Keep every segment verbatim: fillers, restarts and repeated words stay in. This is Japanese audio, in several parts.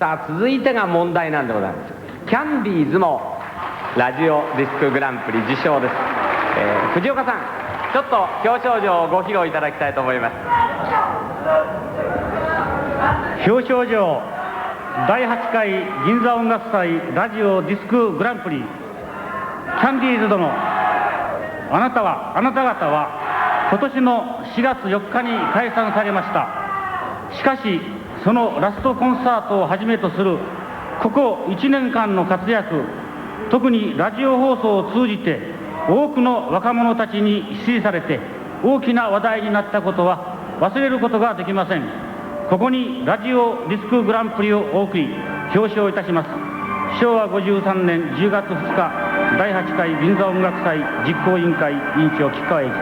さあ続いてが問題なんでございます。キャンディーズもラジオディスクグランプリ受賞です。えー、藤岡さん、ちょっと表彰状をご披露いただきたいと思います。 表彰状だいはちかい銀座音楽祭ラジオディスクグランプリ、キャンディーズ殿、あなたはあなた方は今年のしがつよっかに解散されました。しかしそのラストコンサートをはじめとするここいちねんかんの活躍、特にラジオ放送を通じて多くの若者たちに支持されて大きな話題になったことは忘れることができません。ここにラジオディスクグランプリをお送り表彰いたします。しょうわごじゅうさんねんじゅうがつふつかだいはちかい銀座音楽祭実行委員会委員長吉川英治。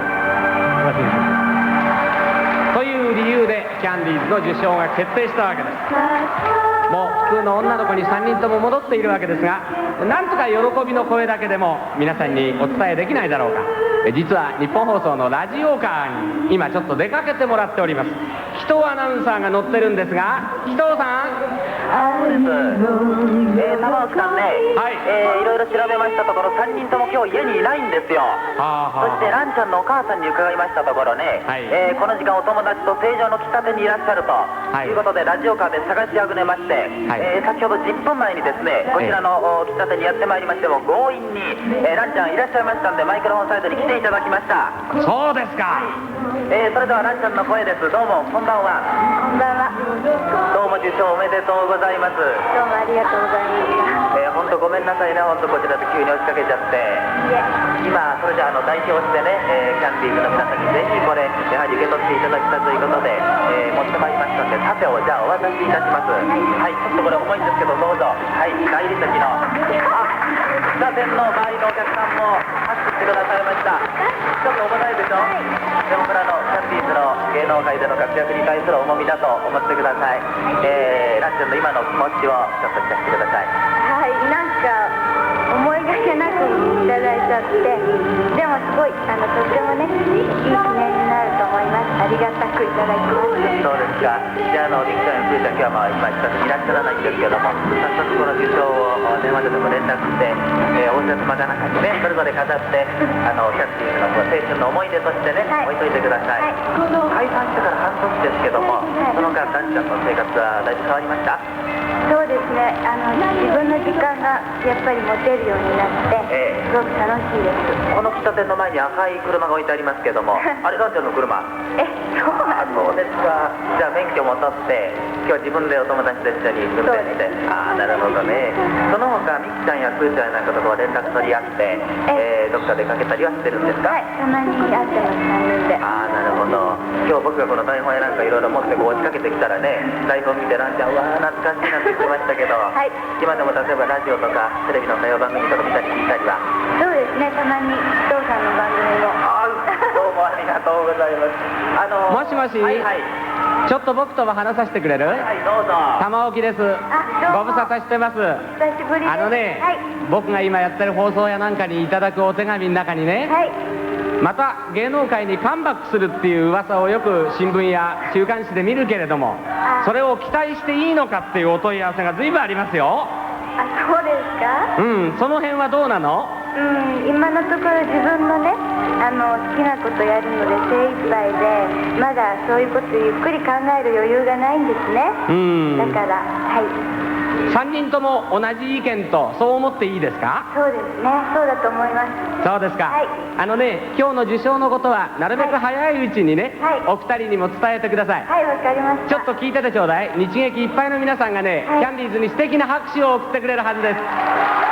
という理由でキャンディーズの受賞が決定したわけです。もう普通の女の子にさんにんとも戻っているわけですが、なんとか喜びの声だけでも皆さんにお伝えできないだろうか。実は日本放送のラジオカーに今ちょっと出かけてもらっております。紀藤アナウンサーが乗ってるんですが、紀藤さん。 そうです、えー、玉置さんね、 はい、 えー、いろいろ調べましたところさんにんとも今日家にいないんですよ。 はあはあ、 そしてランちゃんのお母さんに伺いましたところね、 はい、 えー、この時間お友達と成城の喫茶店にいらっしゃると、はい、いうことでラジオカーで探しあぐねまして、はい、えー、先ほどじゅっぷんまえにですねこちらの喫茶店にやってまいりましても強引に、えー、ランちゃんいらっしゃいましたんでマイクロフォンサイドに来ていただきました。 そうですか、 えー、それではランちゃんの声です。どうもこんばんは。 こんばんは。 どうも受賞おめでとうございます。 どうもありがとうございました。 えー、本当ごめんなさいね、本当こちらで急に押しかけちゃって。 いえ、 今それじゃあの代表してね、えー、キャンディーズの皆さんにぜひこれやはり受け取っていただきたということで、えー、持ってまいりましたので盾をじゃあお渡しいたします。はい、はい、ちょっとこれ重いんですけどどうぞ。はい、大理石のあ喫茶店の周りのお客さんも拍手してくださいました。ちょっと重たいでしょ、はい、でもこれあのキャンディーズの芸能界での活躍に対する重みだと思ってください。えー、ランちゃんの今の気持ちをちょっと聞かせてください。 はい、なんか思いがけなくいただいちゃって、でもすごいあのとってもねいい記念になると思います。ありがたくいただきます。 そうですか。じゃあ、あの、りくちゃん、ふーちゃん、今日はまあ、今、近くにいらっしゃらないんですけども、早速この受賞を電話でも連絡して、えー、応接間かなんかにね、それぞれ飾って、あの、キャンディーズの青春の思い出としてね、はい、置いといてください。はい、解散してから半年ですけども、はい、その間、ランちゃんの生活はだいぶ変わりました？ そうですね、あの、自分の時間がやっぱり持てるようになって、えー、すごく楽しいです。 この喫茶店の前に赤い車が置いてありますけども、あれ、ランちゃんの車？ え、そうなんです。 そうですか。じゃあ免許も取って今日自分でお友達と一緒に運転して。ああ、なるほどね。その他ミキちゃんやプーちゃんなんかとこは連絡取り合って、えー、どっか出かけたりはしてるんですか？ はい、たまに会ってます、さんにんで。 ああ、なるほど。今日僕がこの台本やなんかいろいろ持ってこう押しかけてきたらね、台本見てランちゃんうわー懐かしいなって言ってましたけど、はい、今でも例えばラジオとかテレビの歌謡番組とか見たり聞いたりは？ そうですね、たまに紀藤さんの番組も。 ああ、どうもありがとうございます。あのもしもし、はいはい、ちょっと僕とも話させてくれる？はい、 はい、どうぞ。 玉置です。ご無沙汰してます。 久しぶりです。 あのね、はい、僕が今やってる放送やなんかにいただくお手紙の中にね、はい、また芸能界にカムバックするっていう噂をよく新聞や週刊誌で見るけれども、それを期待していいのかっていうお問い合わせが随分ありますよ。 あ、そうですか？ うん、その辺はどうなの？ うん、今のところ自分のね、あの好きなことやるので精一杯で、まだそういうことゆっくり考える余裕がないんですね。うん、だから、はい、 さんにんとも同じ意見とそう思っていいですか？ そうですね、そうだと思います。 そうですか、はい、あのね、今日の受賞のことはなるべく早いうちにね、はい、お二人にも伝えてください。 はい、わかりました。 ちょっと聞いててちょうだい。日劇いっぱいの皆さんがね、はい、キャンディーズに素敵な拍手を送ってくれるはずです。